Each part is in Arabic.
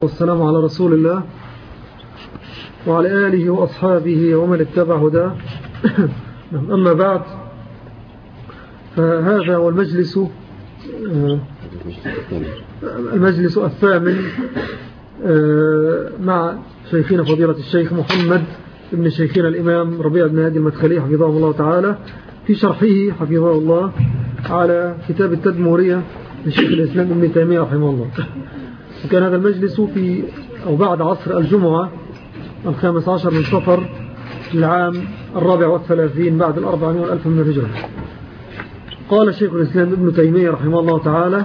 والسلام على رسول الله وعلى آله وأصحابه ومن اتبع هداه. أما بعد، فهذا هو المجلس الثامن مع شيخنا فضيلة الشيخ محمد ابن شيخنا الإمام ربيع بن هادي المدخلي حفظه الله تعالى في شرحه حفظه الله على كتاب التدمورية لشيخ الإسلام ابن تيمية رحمه الله. وكان هذا المجلس في أو بعد عصر الجمعة 15 من صفر العام 34 بعد 400,000 من الهجرة. قال شيخ الإسلام ابن تيمية رحمه الله تعالى: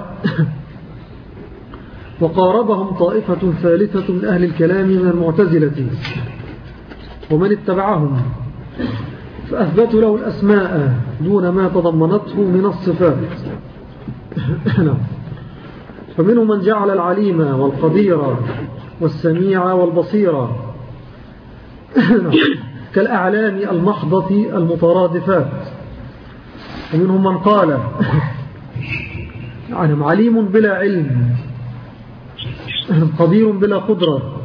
وقاربهم طائفة ثالثة من أهل الكلام من المعتزلة ومن اتبعهم فأثبتوا له الأسماء دون ما تضمنته من الصفات. فمنهم من جعل العليم والقدير والسميع والبصير كالأعلام المحضة المترادفات. ومنهم من قال عليم بلا علم، قدير بلا قدرة،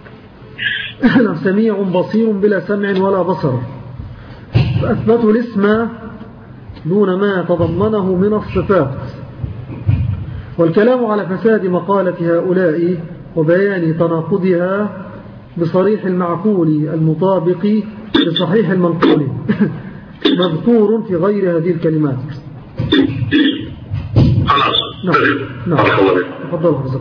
سميع بصير بلا سمع ولا بصر، فأثبتوا الاسم دون ما تضمنه من الصفات. والكلام على فساد مقالة هؤلاء وبيان تناقضها بصريح المعقول المطابق لصحيح المنقول مذكور في غير هذه الكلمات. خلاص. نعم. تفضل حضرتك.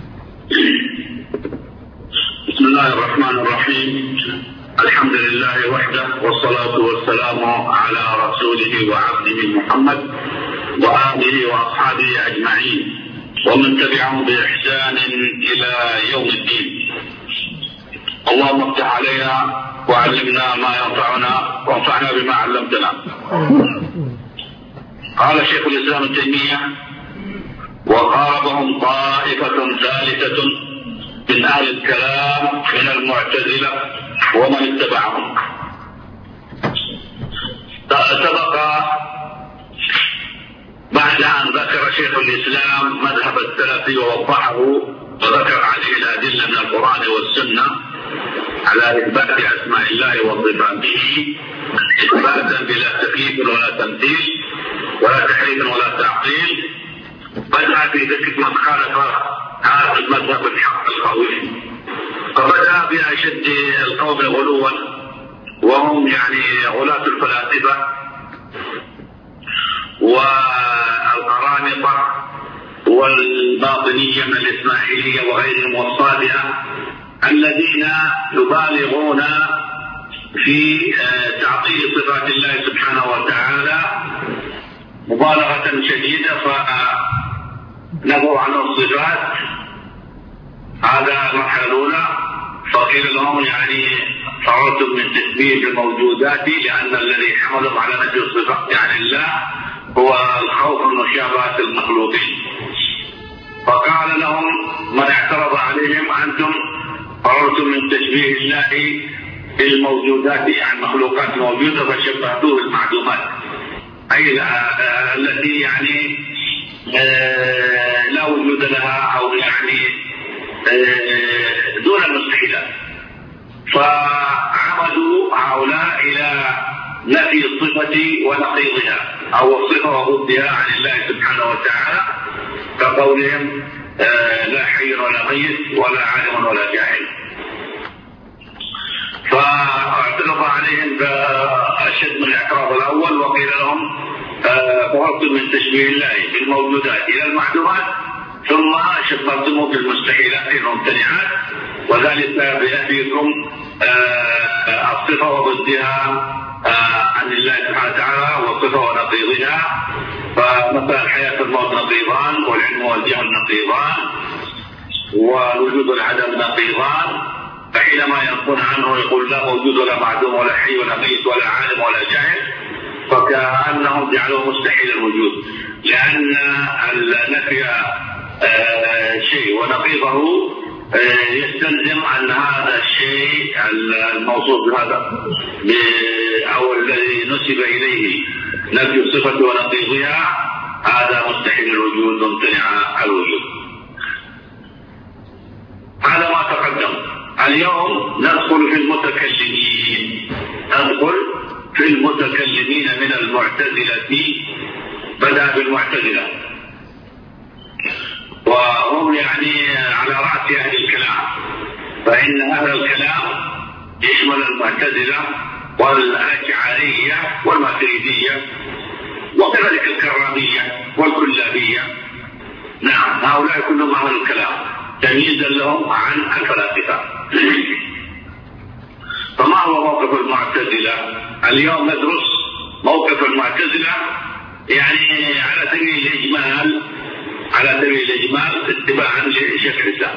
بسم الله الرحمن الرحيم. الحمد لله وحده، والصلاة والسلام على رسوله وعبده محمد وآله وأصحابه أجمعين ومن تبعهم بإحسان إلى يوم الدين. اللهم افتح علينا وعلمنا ما ينفعنا وانفعنا بما علمتنا. قال شيخ الإسلام ابن تيمية: وقاربهم طائفة ثالثة من أهل الكلام من المعتزلة ومن اتبعهم. سبق بعد أن ذكر شيخ الإسلام مذهب السلف ووضحه وذكر عليه الأدلة من القرآن والسنة على إثبات أسماء الله وصفاته إثباتا بلا تكييف ولا تمثيل ولا تحريف ولا تعطيل، بدأ في ذكر من خالف هذا المذهب الحق القوي، فبدأ بأشد القوم غلوا وهم غلاة الفلاسفة والقرامطة والباطنية من الإسماعيلية وغيرهم والصابئة الذين يبالغون في تعطيل صفات الله سبحانه وتعالى مبالغة شديدة، فنفوا عنه الصفات. هذا المرحلة الأولى. فقيل لهم فررتم من تشبيه الموجودات، لأن الذي حملهم على نفي الصفات الله هو الخوف من مشابهة المخلوقين. فقال لهم من اعترض عليهم: أنتم فررتم من تشبيه الله بالموجودات عن مخلوقات موجودة فشبهتوه بالمعدومات، أي التي لا وجود لها أو دون المستحيلات. فعمدوا هؤلاء إلى نفي الصفة ونقيضها أو الصفة وضدها عن الله سبحانه وتعالى، كقولهم لا حي ولا ميت ولا عالم ولا جاهل. فاعترض عليهم بأشد من الاعتراض الأول، وقيل لهم فررتم من تشبيه الله بالموجودات إلى المعدومات، ثم شبهتموه بالمستحيلات الممتنعات، وذلك بنفيكم الصفة وضدها عن الله سبحانه وتعالى والصفة ونقيضها. فمثلا الحياة والموت نقيضان، والعلم والجهل نقيضان، والوجود والعدم نقيضان. فحينما ينقون عنه يقول لا موجود ولا معدوم ولا حي ولا ميت ولا عالم ولا جاهل، فكأنهم جعلوه مستحيل الوجود، لأن النفي شيء ونقيضه يستلزم أن هذا الشيء الموصوف بهذا أو الذي نسب إليه نفي الصفة ونقيضها هذا مستحيل الوجود ممتنع الوجود. تقدم. اليوم ندخل في المتكلمين، ندخل في المتكلمين من المعتزلة. بدأ بالمعتزلة وهم يعني على رأس أهل الكلام، فإن أهل الكلام يشمل المعتزلة والأشعرية والماتريدية وكذلك الكرامية والكلابية. نعم، هؤلاء كلهم أهل الكلام تمييزا لهم عن الفلاسفة. فما هو موقف المعتزلة؟ اليوم ندرس موقف المعتزلة يعني على سبيل الإجمال اتباعا لشيخ الإسلام.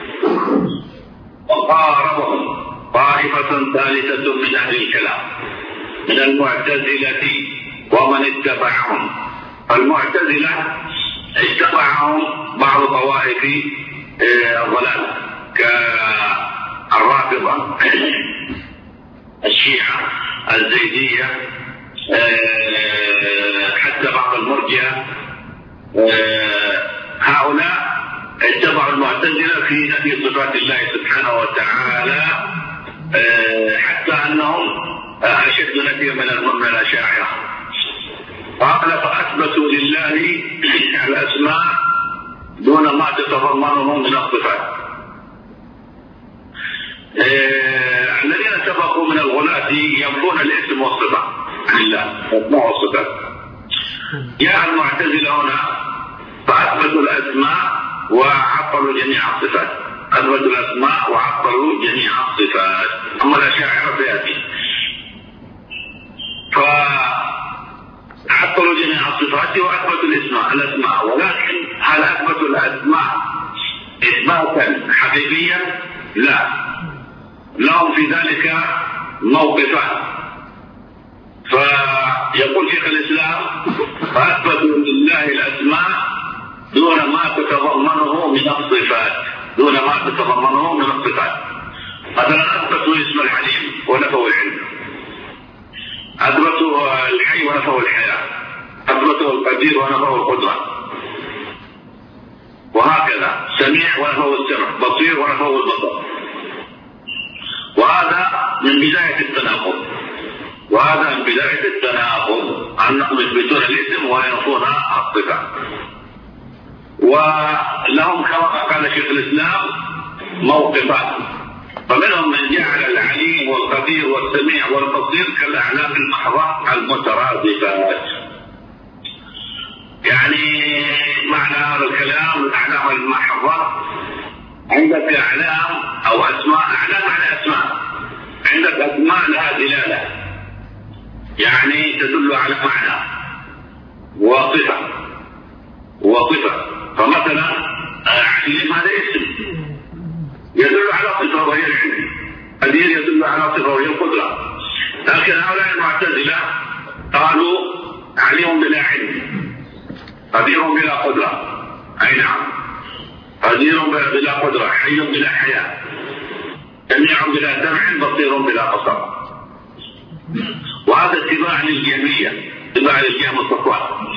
وقاربهم طائفة ثالثة من أهل الكلام من المعتزلة ومن اتبعهم. المعتزلة اتبعهم بعض طوائف الضلال كالرافضة، الشيعة، الزيدية، حتى بعض المرجئة. هؤلاء اتبعوا المعتزلة في نفي صفات الله سبحانه وتعالى، حتى أنهم أشد نفيا من الأشاعرة. قال فأثبتوا لله الأسماء دون ما تتضمنه من الصفات. الذين سبقوا من الغلاة ينفون الاسم والصفة عن الله، الأسماء والصفات. جاء المعتزلة هنا فأثبتوا الأسماء وعطلوا جميع الصفات، أثبتوا الأسماء وعطلوا جميع الصفات. أما الأشاعرة فيأتي فعطلوا جميع الصفات وأثبتوا الأسماء، ولكن هل أثبتوا الأسماء إثباتا حقيقيا؟ لا، لهم في ذلك موقفان. فيقول شيخ الإسلام فأثبتوا لله الأسماء دون ما تتضمنه من الصفات، دون ما تتضمنه من الصفات. مثلا أثبتوا اسم الحليم ونفوا العلم، أثبتوا الحي ونفوا الحياة، أثبتوا القدير ونفوا القدرة، وهكذا سميع ونفوا السمع، بصير ونفوا البصر. وهذا من بداية التناقض، أنهم يثبتون الاسم وينفون الصفة. ولهم كما قال شيخ الإسلام موقفان، فمنهم من جعل العليم والقدير والسميع والبصير كالأعلام المحضة المترادفات. يعني معنى هذا الكلام الأعلام المحضة، عندك أعلام أو أسماء، أعلام على أسماء، عندك أسماء لها دلالة يعني تدل على معنى وصفة. فمثلا عليم هذا اسم يدل على صفة وهي العلم، قدير يدل على صفة وهي القدرة. لكن هؤلاء المعتزلة قالوا عليم بلا علم، قدير بلا قدرة. أي نعم، قدير بلا قدرة، حي بلا حياة، سميع بلا سمع، بصير بلا بصر. وهذا اتباع للجهمية، اتباع للجهم الصفوان.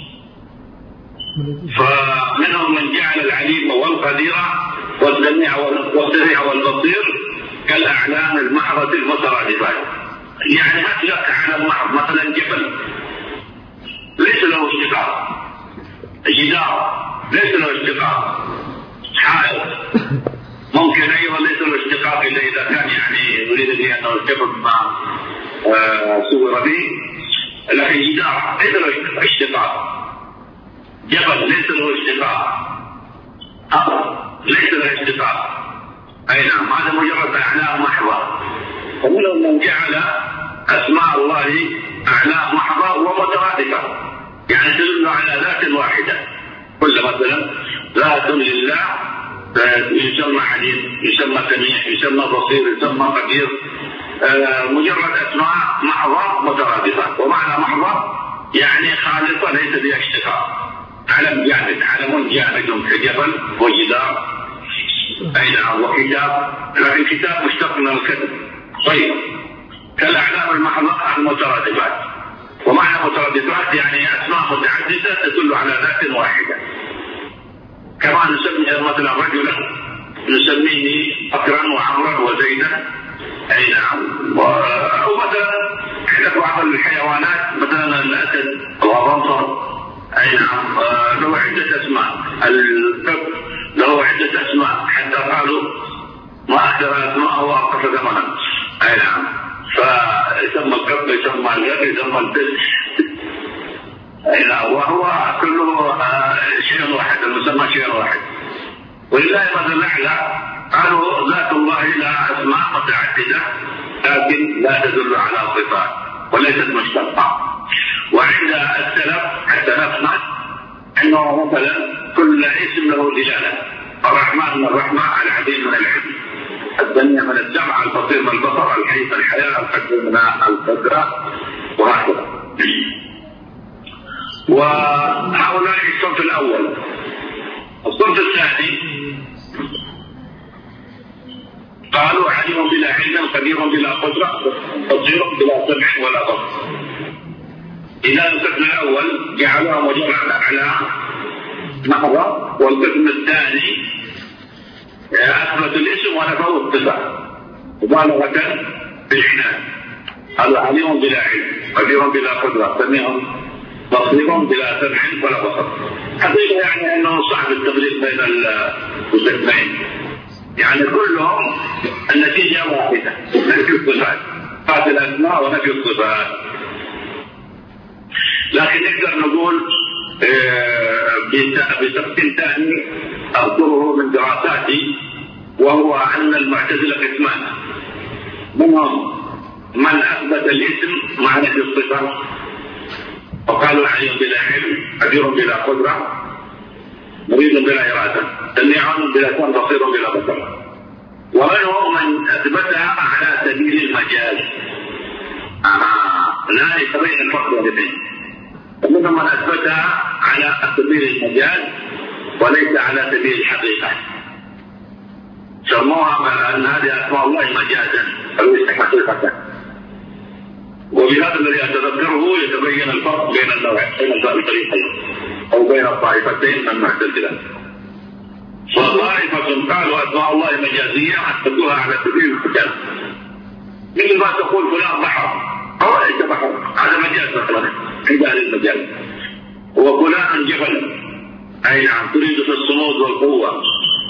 فمنهم من جعل العليم والقدير والسميع والبصير كالأعلام المحضة المترادفات. يعني أطلق على المحض مثلا جبل ليس له اشتقاق، جدار ليس له اشتقاق، حائط ممكن أيضا ليس له اشتقاق إلا إذا كان يعني يريد به أنه الجبل ما صور به، لكن جدار ليس له اشتقاق، جبل ليس له اشتقاق، أرض ليس له اشتقاق. أي نعم، هذا مجرد أعلام محضة. ومنهم من جعل أسماء الله أعلام محضة ومترادفة، يعني تدل على ذات واحدة. كل مثلا ذات لله يسمى عليم، يسمى سميع، يسمى بصير، يسمى قدير، مجرد أسماء محضة مترادفة. ومعنى محضة يعني خالصة ليس بها اشتقاق، علم جامد، علم جامد كجبل وجدار. أي نعم، وكتاب، لكن كتاب مشتق من الكتب. طيب، كالأعلام المحضة المترادفات. ومعنى مترادفات يعني أسماء متعددة تدل على ذات واحدة. كما نسمي مثلا رجلا نسميه بكرا وعمرا وزيدا. أي نعم. ومثلا عندك بعض الحيوانات مثلا الأسد والغنصر، أي نعم، له عدة أسماء. الكلب له عدة أسماء حتى قالوا ما أكثر أسماءه وأقصى ثمنا. أي نعم. فيسمى الكلب، يسمى الغد، يسمى البس. أي نعم. وهو كله شيء واحد، المسمى شيء واحد. ولله مثل الأعلى. قالوا ذات الله لها أسماء متعددة لكن لا تدل على صفات وليست مشتقة. وعند السلف حتى نفهم أنه مثلا كل اسم له دلالة. الرحمن من الرحمة، العليم من العلم، السميع من السمع، البصير من البصر، الحي من الحياة، القدير من القدرة، وهكذا. وهؤلاء الصنف الأول. الصنف الثاني قالوا عليم بلا علم، خبير بلا قدرة، بصير بلا سمع ولا بصر. إذا القسم الأول جعلوها مجرد على محضة، والقسم الثاني أثبت الاسم ونفوا الصفة مبالغة بالعناد. هذا عليم بلا علم، خبير بلا قدرة، سميع بصير بلا سمع ولا بصر. حقيقة يعني أنه صعب التفريق بين القسمين، يعني كلهم النتيجة واحدة، نفي الصفات، إثبات الأسماء ونفي الصفات. لكن نقدر نقول بتقسيم ثاني أذكره من دراساتي، وهو أن المعتزلة قسمان. منهم من أثبت الاسم مع نفي الصفة وقالوا عليم بلا علم، خبير بلا قدرة، مريض بلا إرادة، سميع بلا سمع، بصير بلا بصر. ومنهم من أثبتها على سبيل المجاز. لا يتبين الفرق بين الاثنين. ومنهم من أثبتها على سبيل المجاز وليس على سبيل الحقيقة. سموها أن هذه أسماء الله مجازا وليس حقيقة. وبهذا الذي أتذكره يتبين الفرق بين الفريقين أو بين الطائفتين من المعتزلة. فطائفة قالوا أسماء الله مجازية أثبتوها على سبيل المجاز، مثل ما تقول فلان بحر أو ليس بحر، هذا مجاز مثلا عند أهل المجاز. وفلان جبل، أي نعم، تريد في الصمود والقوة.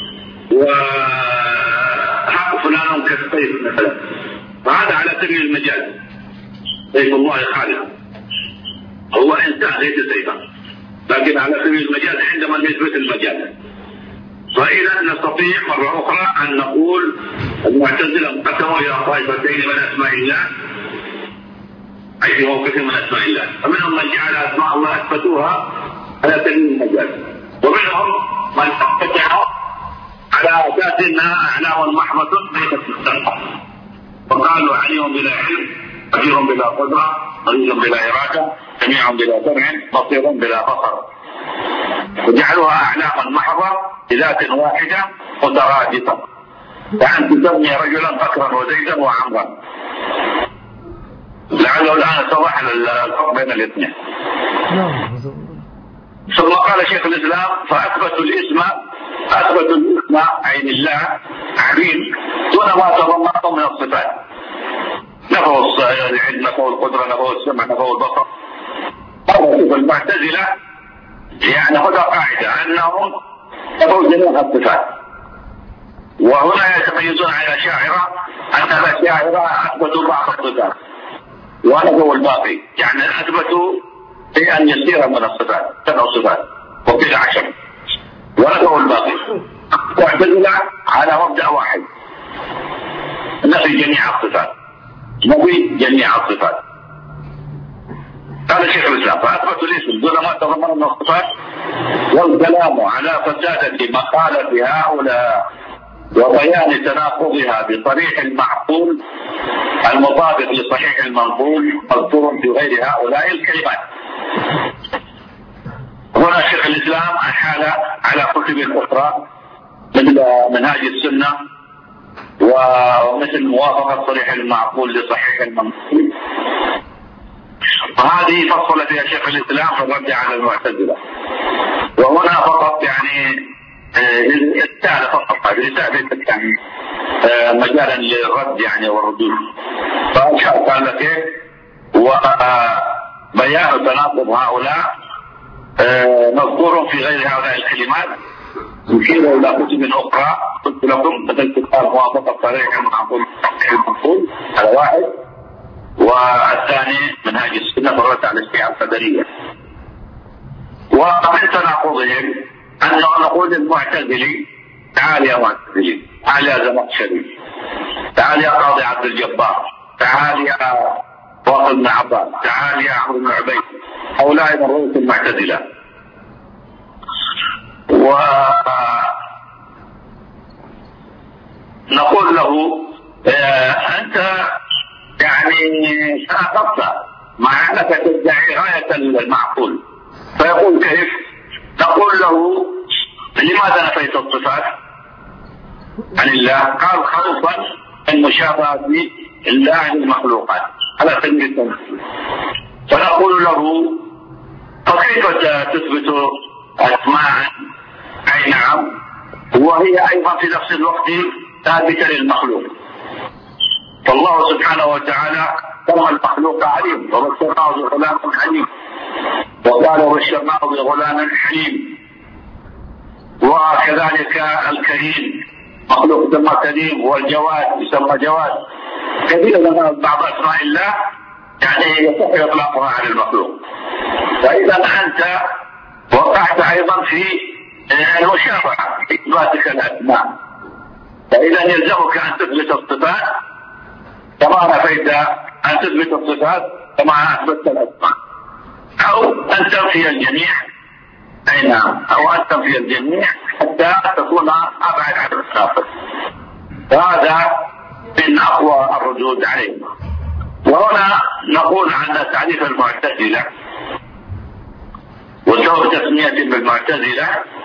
وحق فلان كالسيف مثلا، فهذا على سبيل المجاز. سيف الله خالق، هو إنسان ليس سيفا، لكن على سبيل المجاز عندما نثبت المجاز. فإذا نستطيع مرة أخرى أن نقول المعتزلة انقسموا إلى طائفتين من أسماء الله، أي في موقف من أسماء الله. فمنهم من جعل أسماء الله أثبتوها على سبيل المجاز، ومنهم من أثبتها على أساس أنها أعلام محضة بين السلطة، وقالوا عليم بلا علم، خبير بلا قدرة، مريض بلا إرادة، سميع بلا سمع، بصير بلا بصر. وجعلوها أعلاما محضة بذات واحدة مترادفة، كأن تسمي رجلا بكرا وزيدا وعمرا. لعله الآن اتضح الفرق بين الاثنين. ثم قال شيخ الإسلام فأثبتوا الاسم عين الله عليم دون ما تضمنه من الصفات. نفوا العلم، نفوا القدرة، نفوا السمع، نفوا البصر. هذا المعتزلة يعني خذها قاعدة أنهم نفوا جميع الصفات. وهنا يتميزون عن الأشاعرة أن الأشاعرة أثبتوا بعض الصفات ونفوا الباقي، يعني أثبتوا شيئا يسيرا من الصفات، 7 صفات وقيل 10، ونفوا الباقي. واعتزلة على مبدأ واحد، نفي جميع الصفات، نفي جميع الصفات. قال شيخ الإسلام فأثبتوا الاسم دون ما تضمن من الصفات، والكلام على فسادة مقالة هؤلاء وبيان تناقضها بصريح المعقول المطابق لصحيح المنقول مذكور في غير هؤلاء الكلمات. هنا شيخ الإسلام أحال على كتب أخرى مثل منهاج السنة ومثل موافقة صريح المعقول لصحيح المنقول، وهذه فصل فيها شيخ الإسلام في الرد على المعتزلة. وهنا فقط يعني رسالة فقط، هذه رسالة يعني مجالا للرد يعني والردود. فأشار قال لك وبيان تناقض هؤلاء مذكور في غير هؤلاء الكلمات، يشير إلى كتب أخرى قلت لكم مثل كتاب موافقة صريح المعقول هذا واحد، والثاني منهاج السنة مرة على الشيعة القدرية. ومن تناقضهم أن نقول للمعتزلي تعال يا معتزلي، تعال يا زمخشري، تعال يا قاضي عبد الجبار، تعال يا واصل بن عباس، تعال يا عمرو بن عبيد، هؤلاء من رؤوس المعتزلة. ونقول له أنت يعني تناقضت مع أنك تدعي غاية المعقول. فيقول كيف؟ نقول له لماذا نفيت الصفات عن الله؟ قال خوفا من مشابهة الله للمخلوقات على سبيل التمثيل. فنقول له فكيف تثبت أسماء أي نعم وهي أيضا في نفس الوقت ثابتة للمخلوق؟ فالله سبحانه وتعالى سمى المخلوق عليم وبشرناه بغلام حليم، وقال وبشرناه بغلام حليم. وكذلك الكريم مخلوق يسمى كريم، والجواد يسمى جواد. كثير من بعض أسماء الله يعني يصح إطلاقها على المخلوق. فإذا أنت وقعت أيضا في المشابهة في إثباتك الأسماء، فإذا يلزمك أن تثبت الصفات كما نفيت أن تثبت الصفات كما أثبتت الأسماء، أو أن تنفي الجميع. أي نعم، أو أن تنفي الجميع حتى تكون أبعد عن التناقض. فهذا من أقوى الردود عليه. وهنا نقول عن تعريف المعتزلة وسبب تسمية بالمعتزلة.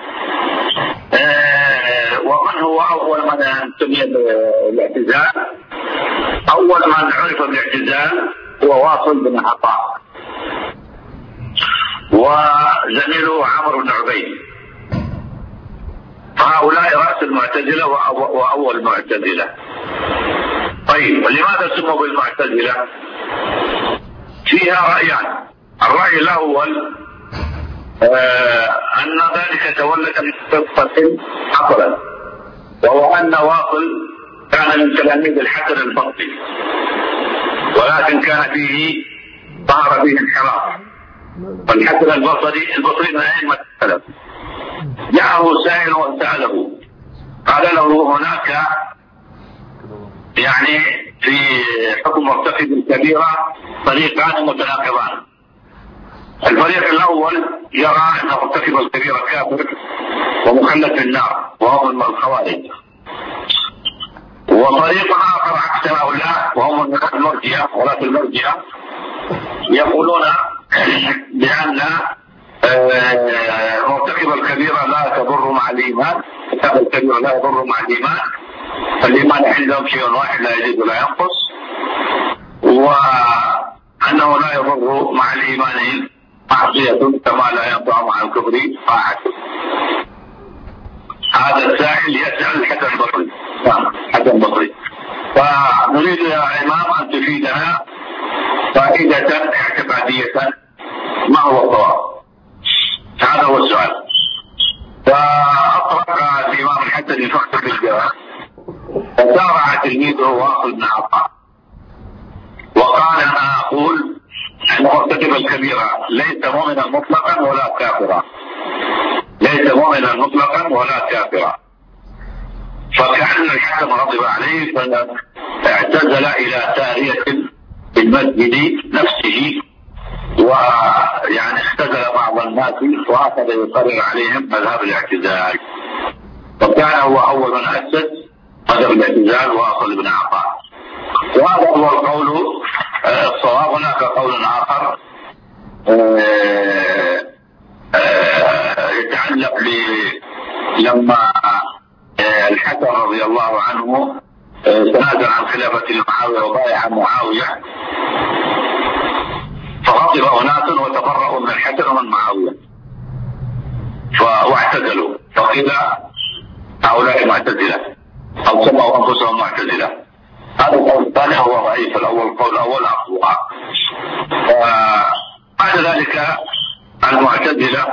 ومن هو أول من سمي بالاعتزال؟ أول من عرف بالاعتزال هو واصل بن عطاء وزميله عمرو بن عبيد. فهؤلاء رأس المعتزلة وأول المعتزلة. طيب لماذا سموا بالمعتزلة؟ فيها رأيان. الرأي الأول أن ذلك تولد من قصة حصلت، وهو أن واصل كان من تلاميذ الحسن البصري، ولكن كان فيه ظهر فيه انحراف. فالحسن البصري من أئمة السلف جاءه سائل وسأله قال له هناك يعني في حكم مرتكب الكبيرة طريقان متناقضان. الفريق الأول يرى أن مرتكب الكبيرة كافر ومخلد في النار وهم الخوارج، وطريق آخر عكس هؤلاء وهم المرجئة ولاة المرجئة يقولون بأن مرتكب الكبيرة لا تضر مع الإيمان، مرتكب الكبيرة لا يضر مع الإيمان، فالإيمان عندهم شيء واحد لا يزيد ولا ينقص، وأنه لا يضر مع الإيمان معصية كما لا ينفع مع الكفر طاعة. هذا السائل يسأل الحسن البصري. حسن البصري فنريد يا إمام أن تفيدنا فائدة اعتقادية ما هو الصواب؟ هذا هو السؤال. فأطرق الإمام الحسن يفكر في الجواب، فسارع تلميذه واصل بن عطاء وقال أنا أقول أن مرتكب الكبيرة ليس مؤمنا مطلقا ولا كافرا، ليس مؤمنا مطلقا ولا كافرا. فكأن الحكم غضب عليه فاعتزل إلى سارية في المسجد نفسه، ويعني اختزل بعض الناس وأخذ يقرر عليهم مذهب الاعتزال. فكان هو أول من أسس مذهب الاعتزال واصل بن عطاء. وهذا هو القول الصواب. هناك قول آخر يتعلق لما الحسن رضي الله عنه تنازل عن خلافة معاوية وبايع معاوية، فغضب أناس وتبرأوا من الحسن ومن معاوية واعتزلوا. فقيل هؤلاء المعتزلة أو سموا أنفسهم معتزلة. هذا القول الثاني هو ضعيف، القول الأول أقوى. بعد ذلك المعتزلة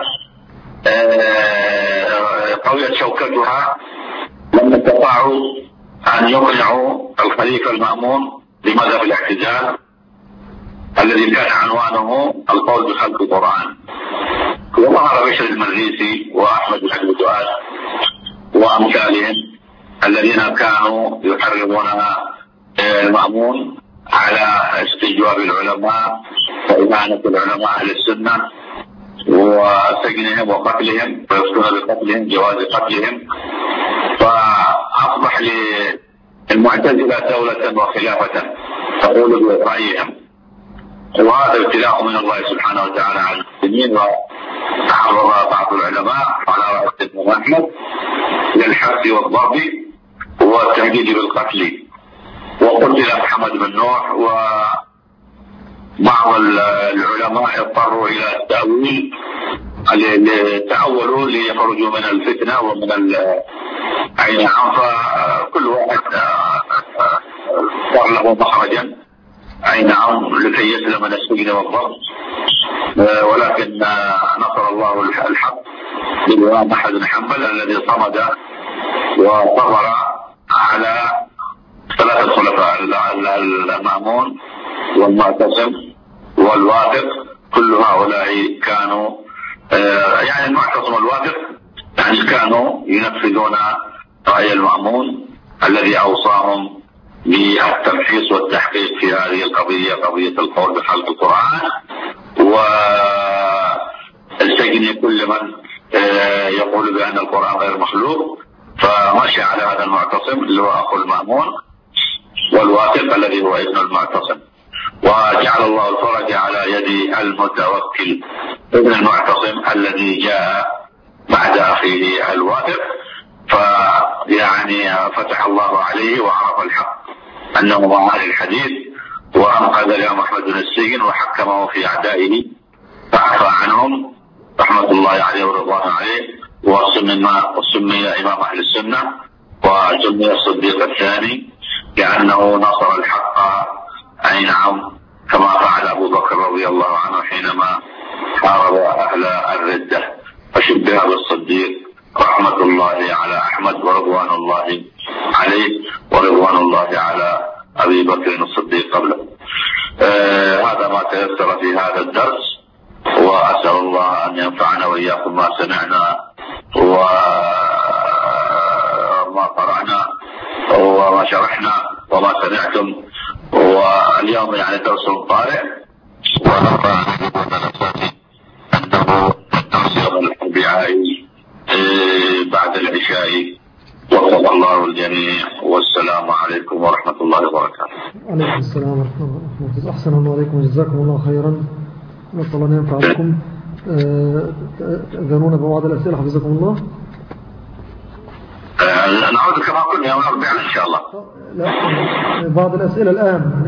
قوية شوكتها لما استطاعوا أن يقنعوا الخليفة المأمون بمذهب الاعتزال الذي كان عنوانه القول بخلق القرآن. وظهر بشر المريسي وأحمد بن عبد الوهاب وأمثالهم الذين كانوا يحرضون المأمون على استجواب العلماء وإهانة العلماء أهل السنة وسجنهم وقتلهم ويفتون بقتلهم جواز قتلهم. فأصبح للمعتزلة دولة وخلافة تقول برأيهم، وهذا ابتلاء من الله سبحانه وتعالى على المسلمين. وتعرض بعض العلماء على رأس ابن أحمد للحبس والضرب والتهديد بالقتل، وقتل محمد بن نوح. وبعض العلماء اضطروا إلى التأويل، تأولوا ليخرجوا من الفتنة ومن أي نعم، فكل واحد صار له مخرجا أي نعم لكي يسلم من السجن والضرب. ولكن نصر الله الحق بالإمام أحمد بن حنبل الذي صمد وصبر على ثلاثة خلفاء، المأمون والمعتصم والواثق. كل هؤلاء كانوا يعني المعتصم والواثق يعني كانوا ينفذون رأي المأمون الذي أوصاهم بالتمحيص والتحقيق في هذه القضية، قضية القول بخلق القرآن، والسجن كل من يقول بأن القرآن غير مخلوق. فمشى على هذا المعتصم اللي هو أخو المأمون والواثق الذي هو ابن المعتصم، وجعل الله الفرج على يد المتوكل ابن المعتصم الذي جاء بعد أخيه الواثق. فيعني فتح الله عليه وعرف الحق أنه معاني الحديث، وأنقذ الإمام أحمد من السجن وحكمه في أعدائه فعفى عنهم رحمة الله عليه ورضوانه عليه، وسمي إمام أهل السنة وسمي الصديق الثاني لأنه نصر الحق أي نعم، كما فعل أبو بكر رضي الله عنه حينما حارب أهل الردة، فشبه بالصديق رحمة الله على أحمد ورضوان الله عليه ورضوان الله على أبي بكر الصديق قبله. هذا ما تيسر في هذا الدرس، وأسأل الله أن ينفعنا وإياكم ما سمعنا وما قرأنا وما شرحنا وما سمعتم. واليوم يعني درس طارئ، ونرى أنه درس يوم الأربعاء بعد العشاء. وفق الله الجميع، والسلام عليكم ورحمة الله وبركاته. عليكم السلام ورحمة الله وبركاته. أحسن الله عليكم وجزاكم الله خيرا، نسأل الله أن ينفع بكم. أذنونا ببعض الأسئلة حفظكم الله. نعود كما قلنا يوم الأربعاء إن شاء الله. لا، بعض الأسئلة الآن.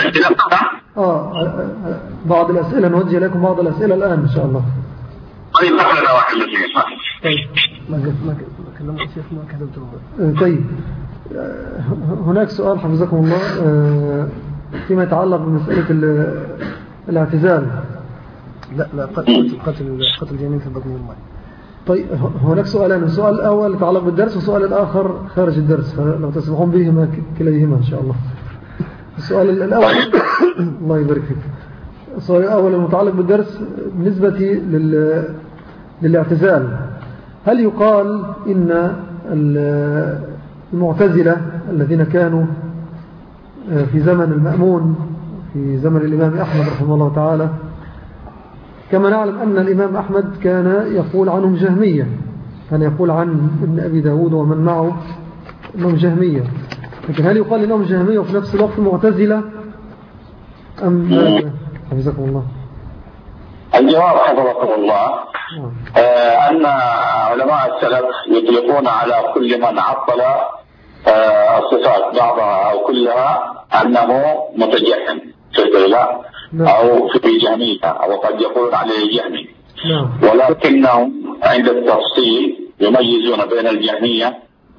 بعض الأسئلة نوجه لكم بعض الأسئلة الآن إن شاء الله. طيب مثلا واحد الاثنين. طيب ما كلمت الشيخ ما كلمته. طيب هناك سؤال حفظكم الله فيما يتعلق بمسألة الاعتزال. لا قتل جنين في بطن الماء. طيب هناك سؤالان، السؤال الأول يتعلق بالدرس والسؤال الآخر خارج الدرس، فلو تسمحون بهما كليهما إن شاء الله. السؤال الأول الله يبارك فيك. السؤال الأول المتعلق بالدرس بالنسبة للاعتزال، هل يقال إن المعتزلة الذين كانوا في زمن المأمون في زمن الإمام أحمد رحمه الله تعالى، كما نعلم أن الإمام أحمد كان يقول عنهم جهمية، كان يقول عن ابن أبي داود ومن معه أنهم جهمية، لكن هل يقال إنهم جهمية وفي نفس الوقت معتزلة أم حفظكم الله؟ الجواب حفظكم الله أن علماء السلف يطلقون على كل من عطل الصفات بعضها أو كلها أنه متجهم في الله أو في جهمية، أو قد يقولون عليه جهمي، ولكنهم عند التفصيل يميزون بين الجهمية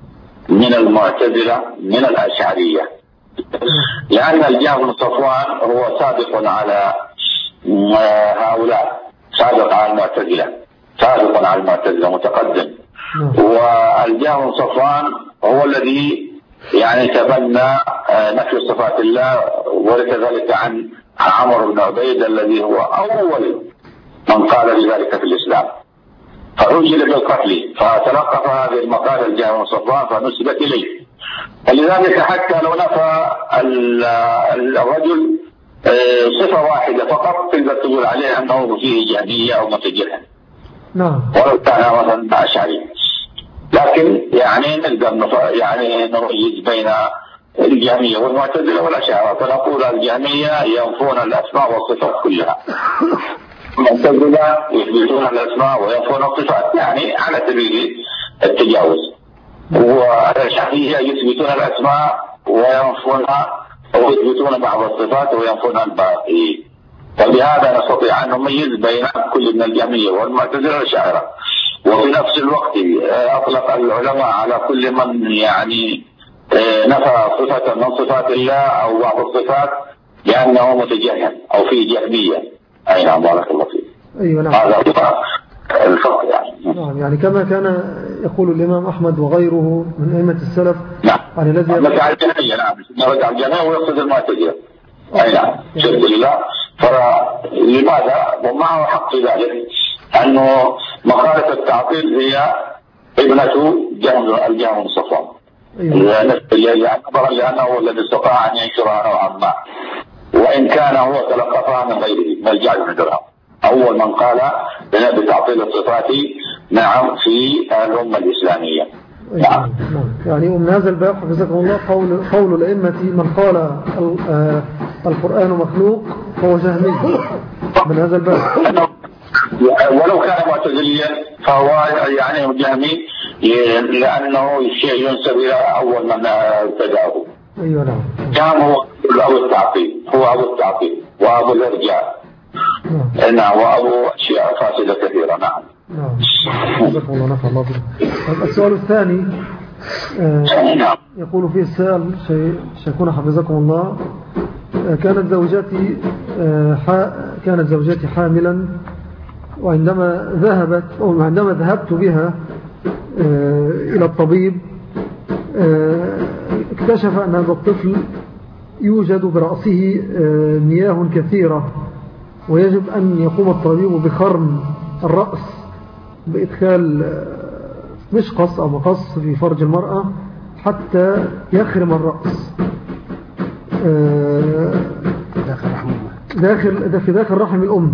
من المعتزلة من الأشعرية، لأن الجهم بن صفوان هو سابق على هؤلاء، سابق على المعتزلة متقدم. والجهم بن صفوان هو الذي يعني تبنى نفي صفات الله، ورث ذلك عن عمرو بن عبيد الذي هو أول من قال بذلك في الإسلام، فرجل بالقتل، فتلقف هذه المقالة الجهم بن صفوان فنسبت إليه. ولذلك حتى لو نفى الرجل صفة واحدة فقط تقدر تقول عليه أنه فيه جهمية أو متجهم، ولو كان مثلا أشعري. لكن يعني نقدر يعني نميز بين الجهمية والمعتزلة والأشاعرة، فنقول الجهمية ينفون الأسماء والصفات كلها، المعتزلة يثبتون الأسماء وينفون الصفات، يعني على سبيل التجاوز. والأشاعرة يثبتون الأسماء وينفونها، ويثبتون بعض الصفات وينفون الباقي. وبهذا نستطيع أن نميز بين كل من الجهمية والمعتزلة والأشاعرة. وفي نفس الوقت أطلق العلماء على كل من يعني نفى صفة من صفات الله أو بعض الصفات لأنه متجهم أو فيه جهمية. أي نعم، بارك الله فيك. أيوة نعم. هذا الفرق يعني. نعم، يعني كما كان يقول الإمام أحمد وغيره من أئمة السلف. نعم. يعني الذي رجع الجهمية، نعم، رجع الجهمية ويقصد المعتزلة. أي نعم، شهد لله. فلماذا؟ ومعه حق في ذلك أنه مخالفة التعطيل هي ابنة الجهم بن صفوان، لأنه هو الذي استطاع أن ينشرها نوعا ما، وإن كان هو تلقفها من غيره من الجعد بن درهم، أول من قال بتعطيل الصفات نعم في الأمة الإسلامية. نعم. يعني ومن هذا الباب حفظكم الله قول الأئمة من قال القرآن مخلوق فهو جهمي، من هذا الباب. ولو كان معتزليا فهو يعني جهمي، لأنه شيء ينسب إلى أول من ابتداه. أيوة نعم. كان هو أبو التعطيل، هو أبو التعطيل وأبو الإرجاء، نعم، وأبو أشياء فاسدة كثيرة. نعم. جزاكم الله نفع الله بك. السؤال الثاني يقول فيه السائل شيخنا حفظكم الله: كانت زوجتي حاملا، وعندما ذهبت بها إلى الطبيب اكتشف أن هذا الطفل يوجد برأسه مياه كثيرة، ويجب أن يقوم الطبيب بخرم الرأس بإدخال مشقص أو مقص في فرج المرأة حتى يخرم الرأس داخل رحم الأم.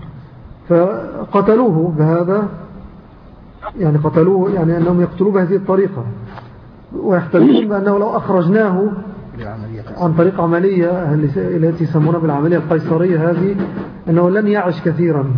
فقتلوه بهذا، يعني قتلوه يعني أنهم يقتلوه بهذه الطريقة، ويحتملون بأنه لو أخرجناه عن طريق عملية التي يسمونها بالعملية القيصرية هذه أنه لن يعش كثيرا.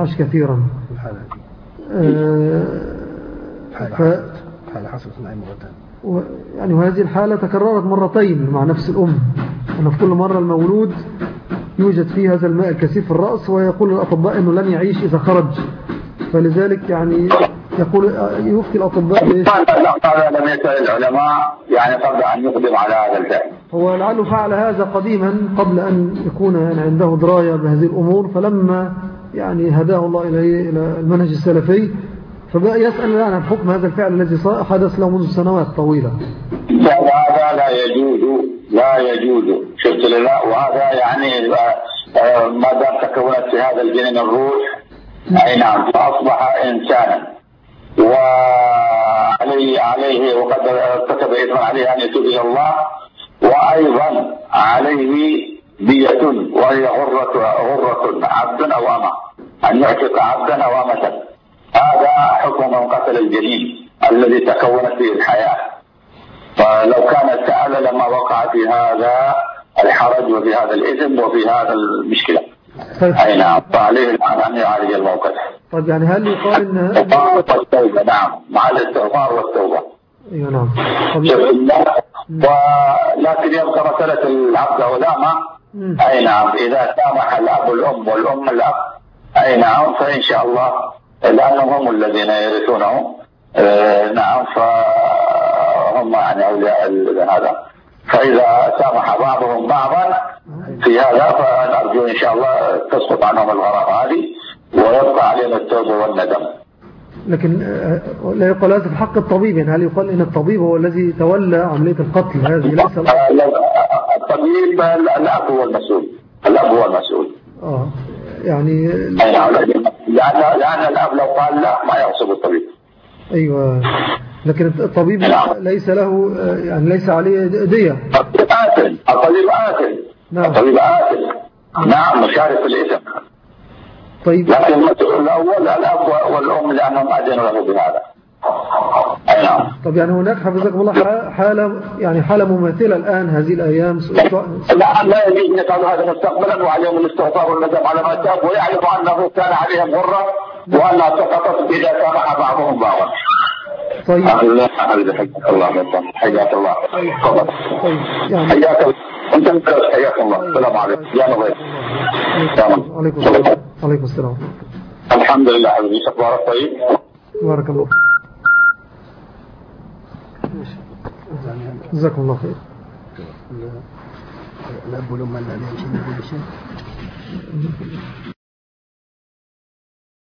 حالة حصلت معي مرتين، يعني وهذه الحالة تكررت مرتين مع نفس الأم، أنه في كل مرة المولود يوجد فيه هذا الماء الكثير في الرأس، ويقول الأطباء أنه لن يعيش إذا خرج. فلذلك يعني يقول يفتي الأطباء هذا لم يسأل العلماء يعني قبل أن يقدم على هذا الفعل. هو لعله فعل هذا قديما قبل أن يكون يعني عنده دراية بهذه الأمور، فلما يعني هداه الله إلى المنهج السلفي فبقى يسأل الآن عن حكم هذا الفعل الذي حدث له منذ سنوات طويلة. هذا لا يجوز شفت لله. وهذا يعني ما دام تكونت في هذا الجنين الروح، أي نعم، فأصبح إنسانا وعليه وقد كتب إثما عليه أن يتوب إلى الله، وأيضا عليه دية وهي غرة عبد أو أمة، أن يعتق عبدا أو أمة. هذا حكم من قتل الجنين الذي تكونت فيه الحياة. فلو كان سأل لما وقع في هذا الحرج وفي هذا الإثم وفي هذا المشكلة. أي نعم، فعليه أن يعالج الموقف. طيب يعني هل يقال إن والتوبة، نعم، مع الاستغفار والتوبة. أيوة نعم. ولكن يبقى مسألة العبد أو الأمة. أي نعم، إذا سامح الأب الأم والأم الأب، أي نعم، فإن شاء الله لأنهم هم الذين يرثونه. نعم، وهم يعني أولياء هذا. فإذا سامح بعضهم بعضا في هذا فنرجو إن شاء الله تسقط عنهم الغرامة هذه ويبقى علينا التوبة والندم. لكن لا يقال هذا في حق الطبيب، يعني هل يقال إن الطبيب هو الذي تولى عملية القتل؟ هذه ليس الطبيب، الأب هو المسؤول. الأب هو المسؤول. يعني لأن الأب لو قال لا ما يعصب الطبيب. أيوة، لكن الطبيب ليس له يعني ليس عليه دية. الطبيب آثم. نعم. الطبيب آثم. نعم، مشارك في الإثم. طيب. لكن المسؤول الأول الأب والأم لأنهم أذنوا له بهذا. أي نعم. طب يعني هناك حفظكم الله حالة مماثلة الآن هذه الأيام؟ لا يجوز أن يقال هذا مستقبلا، وعليهم الاستغفار والندم على ما تاب، ويعلم أنه كان عليهم غرة وأنها سقطت إذا سامح بعضهم بعضا. طيب. الله حياك الله. طيب يعني حياك الله. أنت حياك الله. السلام عليكم يا نظيف. عليكم السلام. الحمد لله حبيبي، أخبارك طيب؟ بارك الله. جزاكم الله خير. الأب والأم عليهم شيء.